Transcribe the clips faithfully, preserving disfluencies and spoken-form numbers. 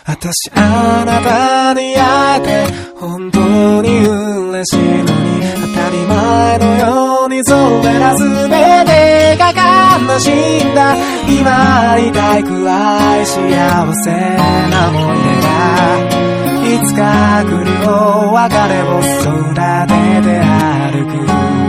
私あなたに会えて本当に嬉しいのに、当たり前のようにそれら全てが悲しいんだ。今痛いくらい幸せな思い出が、いつか来るよ別れを空で出歩く。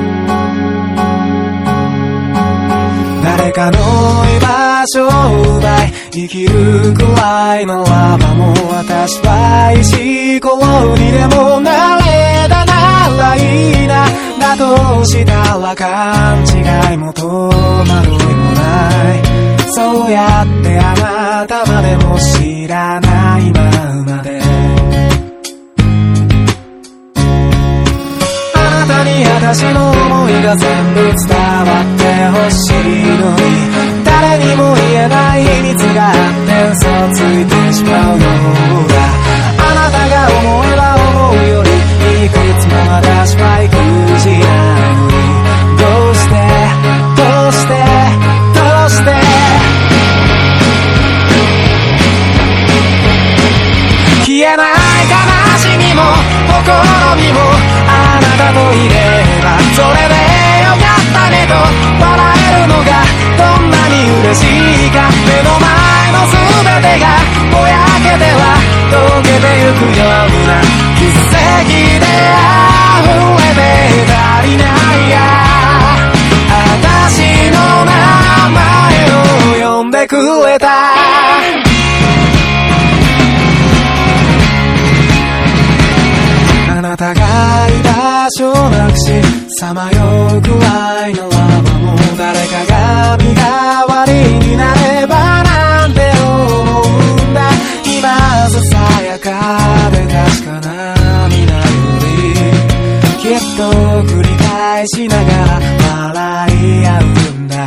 誰かの居場所を奪い生きるくらいのラバも、私は石ころにでもなれたならいいな。だとしたら勘違いも戸惑いもない。そうやってあなたまでも知らないままで、あなたに私の思いが全部伝わってほしいのに、誰にも言えない秘密があって嘘をついてしまうようだ。あなたが思えば思うよりいくつも私は育児なのに、どうしてどうしてどうして消えない悲しみもほころびも、あなたといればそれでよかったねと笑えるのがどんなに嬉しいか。目の前の全てがぼやけては溶けてゆくような奇跡で溢れて足りないや。私の名前を呼んでくれた。あなたが居場所をなくしさまようくらいのラバも、誰かが身代わりになればなんて思うんだ。今ささやかで確かな涙より、きっと繰り返しながら笑い合うんだ。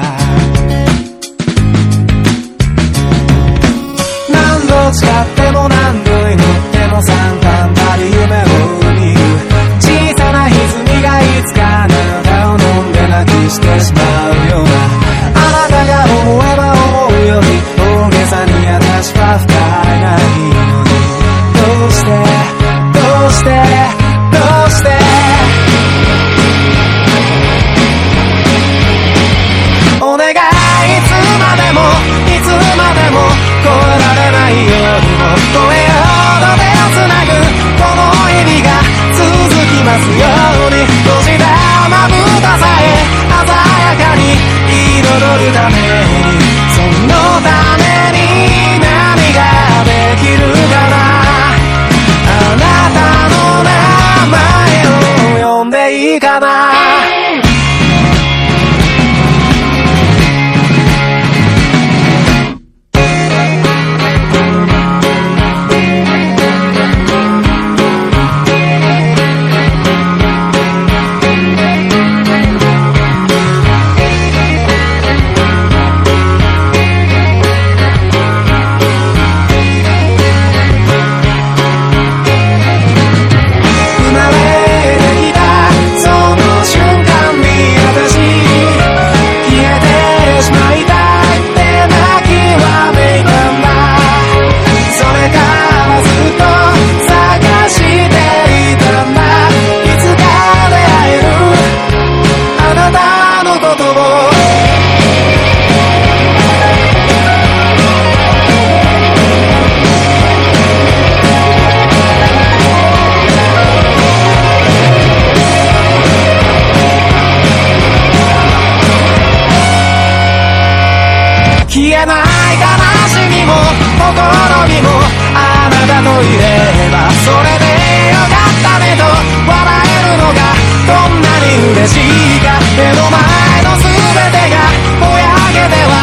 何度誓っても何度祈っても三段張り夢を小さな歪みがいつかあなたを飲んで泣きしてしまうような、あなたが思えば思うより大げさに私は深いないのに、どうしてどうしてどうしてお願い、いつまでもいつまでも越えられないよりも越えようと手をつなぐこの日々が続きますように、閉じたまぶたさえ鮮やかに彩るために、そのために何ができるかな。あなたの名前を呼んでいいかな。消えない悲しみもほころびも、あなたといればそれでよかったねと笑えるのがどんなに嬉しいか。目の前の全てがぼやけては